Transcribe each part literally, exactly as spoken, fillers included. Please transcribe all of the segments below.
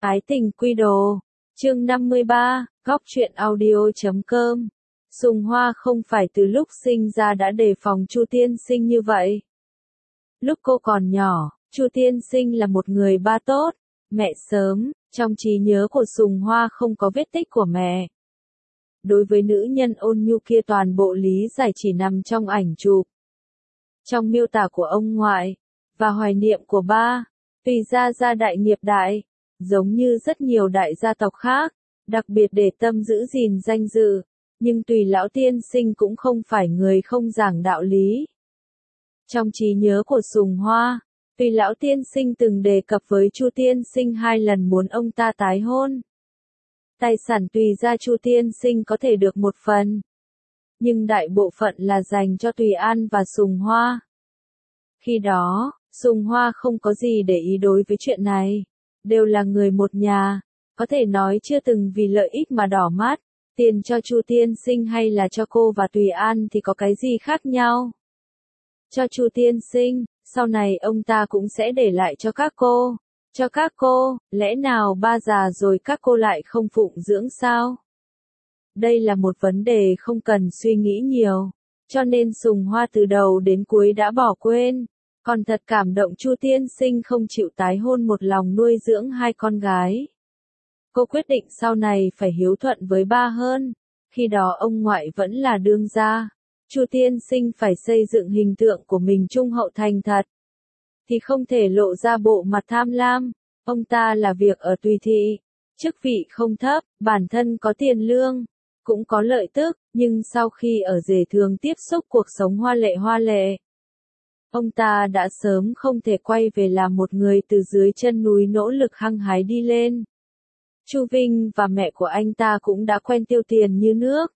Ái tình quy đồ. Chương năm mươi ba, góc truyện audio chấm com. Sùng Hoa không phải từ lúc sinh ra đã đề phòng Chu tiên sinh như vậy. Lúc cô còn nhỏ, Chu tiên sinh là một người ba tốt, mẹ sớm, trong trí nhớ của Sùng Hoa không có vết tích của mẹ. Đối với nữ nhân ôn nhu kia toàn bộ lý giải chỉ nằm trong ảnh chụp, trong miêu tả của ông ngoại, và hoài niệm của ba. Tùy gia gia đại nghiệp đại, giống như rất nhiều đại gia tộc khác, đặc biệt để tâm giữ gìn danh dự, nhưng Tùy lão tiên sinh cũng không phải người không giảng đạo lý. Trong trí nhớ của Sùng Hoa, Tùy lão tiên sinh từng đề cập với Chu tiên sinh hai lần muốn ông ta tái hôn. Tài sản Tùy gia Chu tiên sinh có thể được một phần, nhưng đại bộ phận là dành cho Tùy An và Sùng Hoa. Khi đó, Sùng Hoa không có gì để ý đối với chuyện này, đều là người một nhà, có thể nói chưa từng vì lợi ích mà đỏ mắt, tiền cho Chu tiên sinh hay là cho cô và Tùy An thì có cái gì khác nhau. Cho Chu tiên sinh, sau này ông ta cũng sẽ để lại cho các cô, cho các cô, lẽ nào ba già rồi các cô lại không phụng dưỡng sao? Đây là một vấn đề không cần suy nghĩ nhiều, cho nên Sùng Hoa từ đầu đến cuối đã bỏ quên. Còn thật cảm động Chu tiên sinh không chịu tái hôn một lòng nuôi dưỡng hai con gái. Cô quyết định sau này phải hiếu thuận với ba hơn, khi đó ông ngoại vẫn là đương gia. Chu tiên sinh phải xây dựng hình tượng của mình trung hậu thành thật, thì không thể lộ ra bộ mặt tham lam. Ông ta là việc ở Tùy thị, chức vị không thấp, bản thân có tiền lương, cũng có lợi tức, nhưng sau khi ở Dề Thường tiếp xúc cuộc sống hoa lệ hoa lệ, ông ta đã sớm không thể quay về làm một người từ dưới chân núi nỗ lực hăng hái đi lên. Chu Vinh và mẹ của anh ta cũng đã quen tiêu tiền như nước.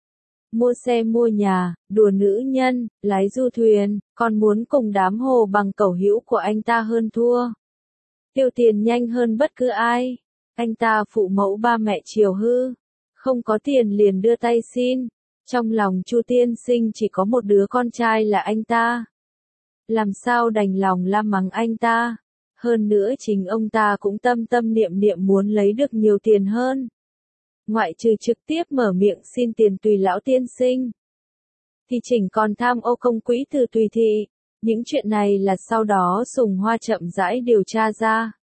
Mua xe mua nhà, đùa nữ nhân, lái du thuyền, còn muốn cùng đám hồ bằng cẩu hữu của anh ta hơn thua. Tiêu tiền nhanh hơn bất cứ ai. Anh ta phụ mẫu ba mẹ chiều hư, không có tiền liền đưa tay xin. Trong lòng Chu tiên sinh chỉ có một đứa con trai là anh ta. Làm sao đành lòng la mắng anh ta. Hơn nữa chính ông ta cũng tâm tâm niệm niệm muốn lấy được nhiều tiền hơn. Ngoại trừ trực tiếp mở miệng xin tiền Tùy lão tiên sinh, thì chỉnh còn tham ô công quỹ từ Tùy thị. Những chuyện này là sau đó Sùng Hoa chậm rãi điều tra ra.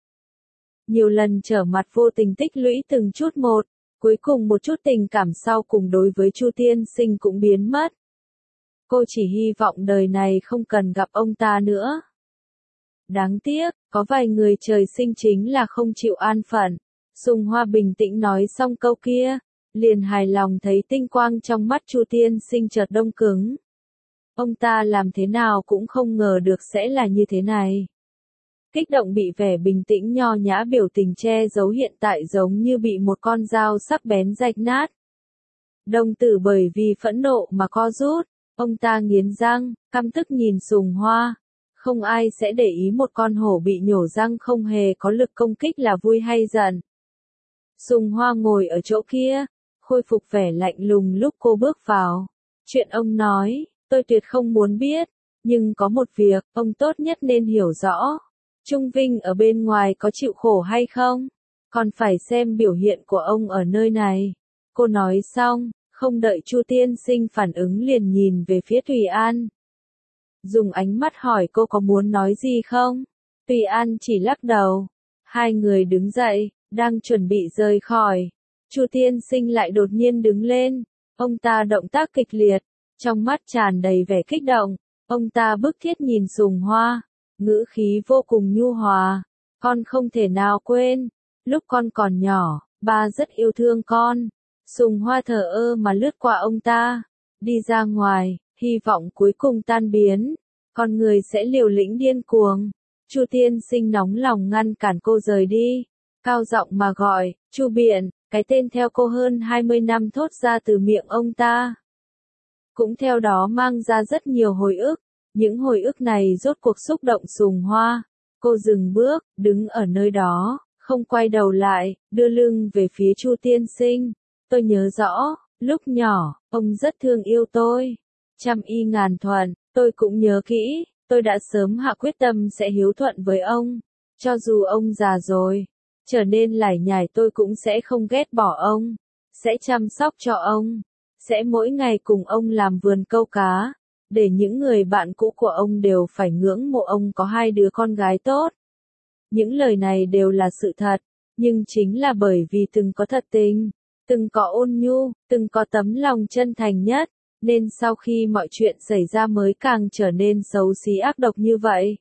Nhiều lần trở mặt vô tình tích lũy từng chút một, cuối cùng một chút tình cảm sau cùng đối với Chu tiên sinh cũng biến mất. Cô chỉ hy vọng đời này không cần gặp ông ta nữa. Đáng tiếc, có vài người trời sinh chính là không chịu an phận. Sùng Hoa bình tĩnh nói xong câu kia, liền hài lòng thấy tinh quang trong mắt Chu tiên sinh chợt đông cứng. Ông ta làm thế nào cũng không ngờ được sẽ là như thế này. Kích động bị vẻ bình tĩnh nho nhã biểu tình che giấu hiện tại giống như bị một con dao sắc bén rạch nát. Đồng tử bởi vì phẫn nộ mà co rút, ông ta nghiến răng, căm tức nhìn Sùng Hoa. Không ai sẽ để ý một con hổ bị nhổ răng không hề có lực công kích là vui hay giận. Sùng Hoa ngồi ở chỗ kia, khôi phục vẻ lạnh lùng lúc cô bước vào. Chuyện ông nói, tôi tuyệt không muốn biết, nhưng có một việc, ông tốt nhất nên hiểu rõ. Trung Vinh ở bên ngoài có chịu khổ hay không? Còn phải xem biểu hiện của ông ở nơi này. Cô nói xong, không đợi Chu tiên sinh phản ứng liền nhìn về phía Tùy An. Dùng ánh mắt hỏi cô có muốn nói gì không? Tùy An chỉ lắc đầu. Hai người đứng dậy, đang chuẩn bị rời khỏi. Chu tiên sinh lại đột nhiên đứng lên. Ông ta động tác kịch liệt, trong mắt tràn đầy vẻ kích động. Ông ta bức thiết nhìn Sùng Hoa, ngữ khí vô cùng nhu hòa. Con không thể nào quên, lúc con còn nhỏ, ba rất yêu thương con. Sùng Hoa thờ ơ mà lướt qua ông ta, đi ra ngoài, hy vọng cuối cùng tan biến, con người sẽ liều lĩnh điên cuồng. Chu tiên sinh nóng lòng ngăn cản cô rời đi, cao giọng mà gọi, Chu Biện, cái tên theo cô hơn hai mươi năm thốt ra từ miệng ông ta. Cũng theo đó mang ra rất nhiều hồi ức, những hồi ức này rốt cuộc xúc động Sùng Hoa. Cô dừng bước, đứng ở nơi đó, không quay đầu lại, đưa lưng về phía Chu tiên sinh. Tôi nhớ rõ, lúc nhỏ, ông rất thương yêu tôi. Trăm y ngàn thuận, tôi cũng nhớ kỹ, tôi đã sớm hạ quyết tâm sẽ hiếu thuận với ông. Cho dù ông già rồi, trở nên lải nhải tôi cũng sẽ không ghét bỏ ông, sẽ chăm sóc cho ông, sẽ mỗi ngày cùng ông làm vườn câu cá, để những người bạn cũ của ông đều phải ngưỡng mộ ông có hai đứa con gái tốt. Những lời này đều là sự thật, nhưng chính là bởi vì từng có thật tình, từng có ôn nhu, từng có tấm lòng chân thành nhất, nên sau khi mọi chuyện xảy ra mới càng trở nên xấu xí ác độc như vậy.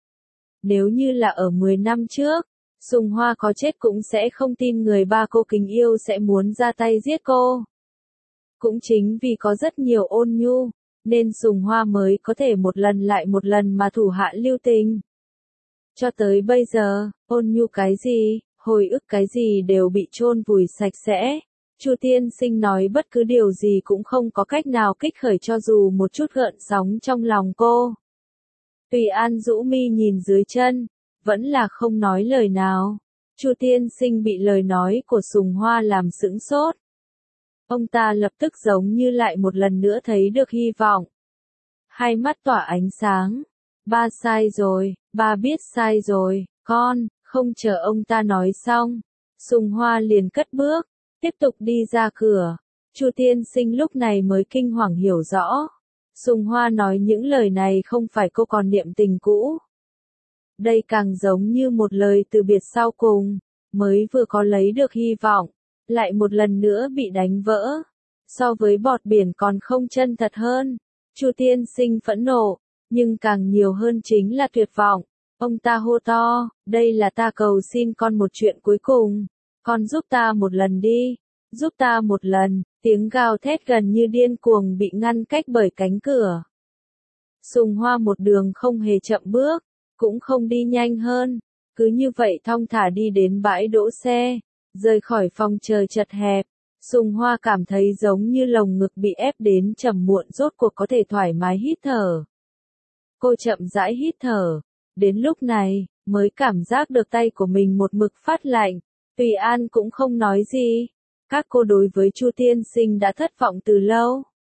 Nếu như là ở mười năm trước, Sùng Hoa có chết cũng sẽ không tin người ba cô kính yêu sẽ muốn ra tay giết cô. Cũng chính vì có rất nhiều ôn nhu, nên Sùng Hoa mới có thể một lần lại một lần mà thủ hạ lưu tình. Cho tới bây giờ, ôn nhu cái gì, hồi ức cái gì đều bị chôn vùi sạch sẽ. Chu tiên sinh nói bất cứ điều gì cũng không có cách nào kích khởi cho dù một chút gợn sóng trong lòng cô. Tùy An rũ mi nhìn dưới chân, vẫn là không nói lời nào. Chu tiên sinh bị lời nói của Sùng Hoa làm sững sốt. Ông ta lập tức giống như lại một lần nữa thấy được hy vọng. Hai mắt tỏa ánh sáng. Ba sai rồi, ba biết sai rồi, con, không chờ ông ta nói xong. Sùng Hoa liền cất bước, tiếp tục đi ra cửa. Chu tiên sinh lúc này mới kinh hoàng hiểu rõ. Sùng Hoa nói những lời này không phải cô còn niệm tình cũ. Đây càng giống như một lời từ biệt sau cùng, mới vừa có lấy được hy vọng, lại một lần nữa bị đánh vỡ. So với bọt biển còn không chân thật hơn. Chu tiên sinh phẫn nộ, nhưng càng nhiều hơn chính là tuyệt vọng. Ông ta hô to, đây là ta cầu xin con một chuyện cuối cùng. Con giúp ta một lần đi, giúp ta một lần. Tiếng gào thét gần như điên cuồng bị ngăn cách bởi cánh cửa. Sùng Hoa một đường không hề chậm bước, cũng không đi nhanh hơn, cứ như vậy thong thả đi đến bãi đỗ xe, rời khỏi phòng chờ chật hẹp. Sùng Hoa cảm thấy giống như lồng ngực bị ép đến trầm muộn rốt cuộc có thể thoải mái hít thở. Cô chậm rãi hít thở, đến lúc này, mới cảm giác được tay của mình một mực phát lạnh. Tùy An cũng không nói gì. Các cô đối với Chu tiên sinh đã thất vọng từ lâu.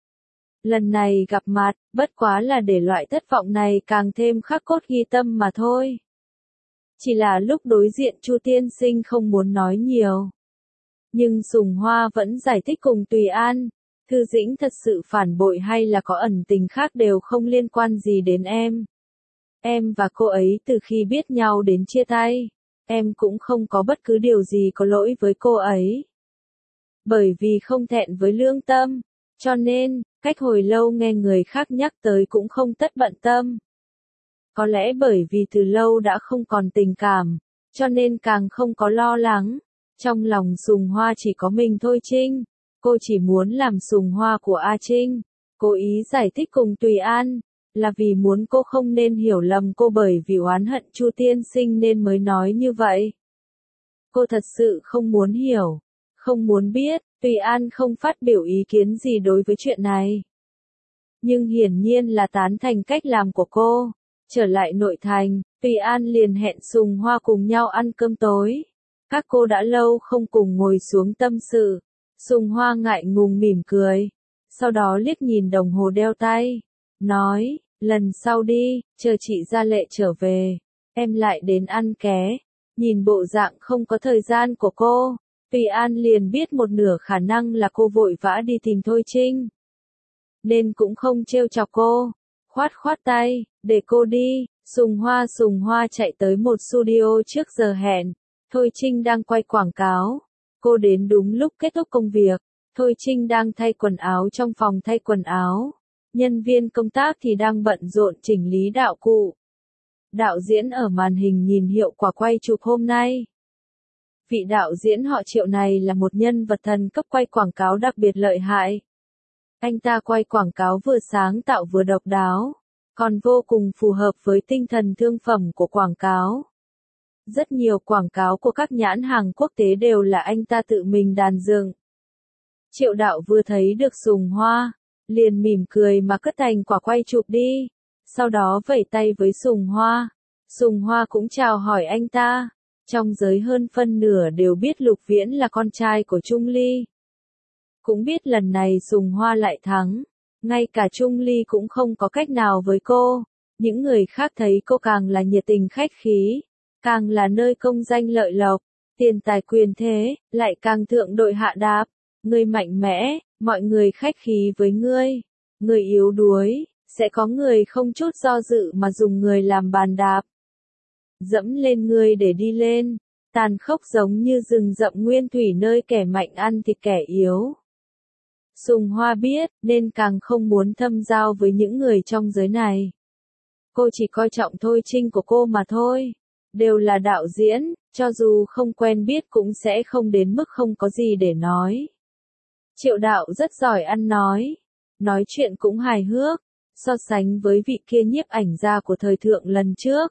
Lần này gặp mặt, bất quá là để loại thất vọng này càng thêm khắc cốt ghi tâm mà thôi. Chỉ là lúc đối diện Chu tiên sinh không muốn nói nhiều. Nhưng Sùng Hoa vẫn giải thích cùng Tùy An, Thư Dĩnh thật sự phản bội hay là có ẩn tình khác đều không liên quan gì đến em. Em và cô ấy từ khi biết nhau đến chia tay, em cũng không có bất cứ điều gì có lỗi với cô ấy. Bởi vì không thẹn với lương tâm, cho nên, cách hồi lâu nghe người khác nhắc tới cũng không tất bận tâm. Có lẽ bởi vì từ lâu đã không còn tình cảm, cho nên càng không có lo lắng. Trong lòng Sùng Hoa chỉ có mình thôi Trinh, cô chỉ muốn làm Sùng Hoa của A Trinh. Cố ý giải thích cùng Tùy An, là vì muốn cô không nên hiểu lầm cô bởi vì oán hận Chu tiên sinh nên mới nói như vậy. Cô thật sự không muốn hiểu, không muốn biết. Tùy An không phát biểu ý kiến gì đối với chuyện này. Nhưng hiển nhiên là tán thành cách làm của cô. Trở lại nội thành, Tùy An liền hẹn Sùng Hoa cùng nhau ăn cơm tối. Các cô đã lâu không cùng ngồi xuống tâm sự. Sùng Hoa ngại ngùng mỉm cười. Sau đó liếc nhìn đồng hồ đeo tay. Nói, lần sau đi, chờ chị Gia Lệ trở về. Em lại đến ăn ké. Nhìn bộ dạng không có thời gian của cô. Tùy An liền biết một nửa khả năng là cô vội vã đi tìm Thôi Trinh. Nên cũng không trêu chọc cô. Khoát khoát tay, để cô đi. Sùng Hoa Sùng Hoa chạy tới một studio trước giờ hẹn. Thôi Trinh đang quay quảng cáo. Cô đến đúng lúc kết thúc công việc. Thôi Trinh đang thay quần áo trong phòng thay quần áo. Nhân viên công tác thì đang bận rộn chỉnh lý đạo cụ. Đạo diễn ở màn hình nhìn hiệu quả quay chụp hôm nay. Vị đạo diễn họ Triệu này là một nhân vật thần cấp quay quảng cáo đặc biệt lợi hại. Anh ta quay quảng cáo vừa sáng tạo vừa độc đáo, còn vô cùng phù hợp với tinh thần thương phẩm của quảng cáo. Rất nhiều quảng cáo của các nhãn hàng quốc tế đều là anh ta tự mình đàn dựng. Triệu đạo vừa thấy được Sùng Hoa, liền mỉm cười mà cất thành quả quay chụp đi, sau đó vẫy tay với Sùng Hoa. Sùng Hoa cũng chào hỏi anh ta. Trong giới hơn phân nửa đều biết Lục Viễn là con trai của Trung Ly. Cũng biết lần này Sùng Hoa lại thắng. Ngay cả Trung Ly cũng không có cách nào với cô. Những người khác thấy cô càng là nhiệt tình khách khí, càng là nơi công danh lợi lộc. Tiền tài quyền thế, lại càng thượng đội hạ đạp. Ngươi mạnh mẽ, mọi người khách khí với ngươi. Ngươi yếu đuối, sẽ có người không chút do dự mà dùng người làm bàn đạp. Dẫm lên ngươi để đi lên, tàn khốc giống như rừng rậm nguyên thủy nơi kẻ mạnh ăn thịt kẻ yếu. Sùng Hoa biết, nên càng không muốn thâm giao với những người trong giới này. Cô chỉ coi trọng Thôi Trinh của cô mà thôi. Đều là đạo diễn, cho dù không quen biết cũng sẽ không đến mức không có gì để nói. Triệu đạo rất giỏi ăn nói. Nói chuyện cũng hài hước, so sánh với vị kia nhiếp ảnh gia của thời thượng lần trước.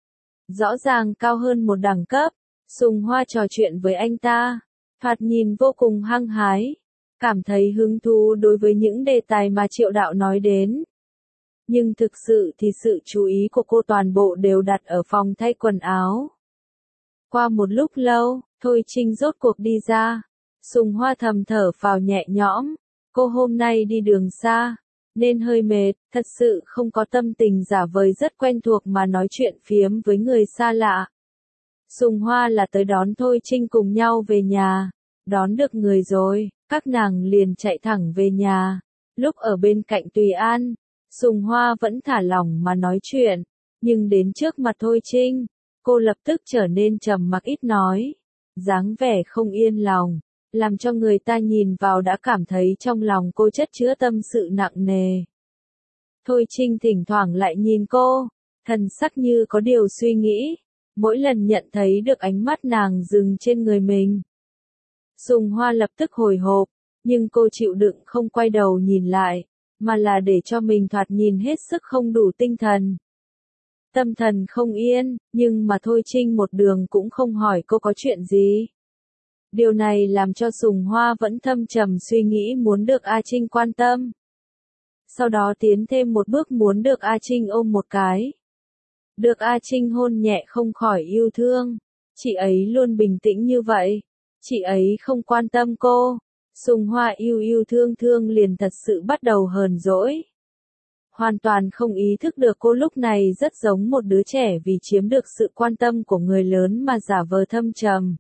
Rõ ràng cao hơn một đẳng cấp, Sùng Hoa trò chuyện với anh ta, thoạt nhìn vô cùng hăng hái, cảm thấy hứng thú đối với những đề tài mà Triệu đạo nói đến. Nhưng thực sự thì sự chú ý của cô toàn bộ đều đặt ở phòng thay quần áo. Qua một lúc lâu, Thôi Trinh rốt cuộc đi ra. Sùng Hoa thầm thở phào nhẹ nhõm. Cô hôm nay đi đường xa, nên hơi mệt, thật sự không có tâm tình giả vời rất quen thuộc mà nói chuyện phiếm với người xa lạ. Sùng Hoa là tới đón Thôi Trinh cùng nhau về nhà. Đón được người rồi, các nàng liền chạy thẳng về nhà. Lúc ở bên cạnh Tùy An, Sùng Hoa vẫn thả lỏng mà nói chuyện, nhưng đến trước mặt Thôi Trinh, cô lập tức trở nên trầm mặc ít nói, dáng vẻ không yên lòng, làm cho người ta nhìn vào đã cảm thấy trong lòng cô chất chứa tâm sự nặng nề. Thôi Trinh thỉnh thoảng lại nhìn cô, thần sắc như có điều suy nghĩ, mỗi lần nhận thấy được ánh mắt nàng dừng trên người mình. Sùng Hoa lập tức hồi hộp, nhưng cô chịu đựng không quay đầu nhìn lại, mà là để cho mình thoạt nhìn hết sức không đủ tinh thần. Tâm thần không yên, nhưng mà Thôi Trinh một đường cũng không hỏi cô có chuyện gì. Điều này làm cho Sùng Hoa vẫn thâm trầm suy nghĩ muốn được A Trinh quan tâm. Sau đó tiến thêm một bước muốn được A Trinh ôm một cái. Được A Trinh hôn nhẹ không khỏi yêu thương. Chị ấy luôn bình tĩnh như vậy. Chị ấy không quan tâm cô. Sùng Hoa yêu yêu thương thương liền thật sự bắt đầu hờn dỗi. Hoàn toàn không ý thức được cô lúc này rất giống một đứa trẻ vì chiếm được sự quan tâm của người lớn mà giả vờ thâm trầm.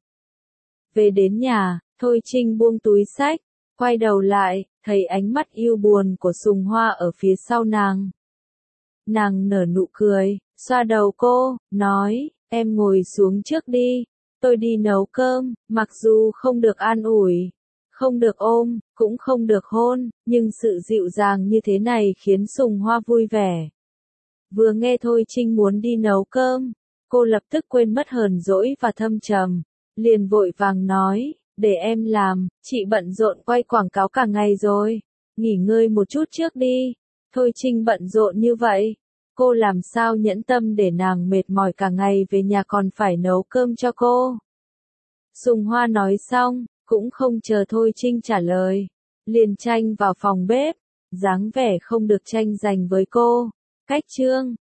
Về đến nhà, Thôi Trinh buông túi xách, quay đầu lại, thấy ánh mắt yêu buồn của Sùng Hoa ở phía sau nàng. Nàng nở nụ cười, xoa đầu cô, nói, em ngồi xuống trước đi, tôi đi nấu cơm, mặc dù không được an ủi, không được ôm, cũng không được hôn, nhưng sự dịu dàng như thế này khiến Sùng Hoa vui vẻ. Vừa nghe Thôi Trinh muốn đi nấu cơm, cô lập tức quên mất hờn dỗi và thâm trầm, liền vội vàng nói, để em làm, chị bận rộn quay quảng cáo cả ngày rồi, nghỉ ngơi một chút trước đi. Thôi Trinh bận rộn như vậy, cô làm sao nhẫn tâm để nàng mệt mỏi cả ngày về nhà còn phải nấu cơm cho cô. Sùng Hoa nói xong, cũng không chờ Thôi Trinh trả lời, liền tranh vào phòng bếp, dáng vẻ không được tranh giành với cô. Cách chương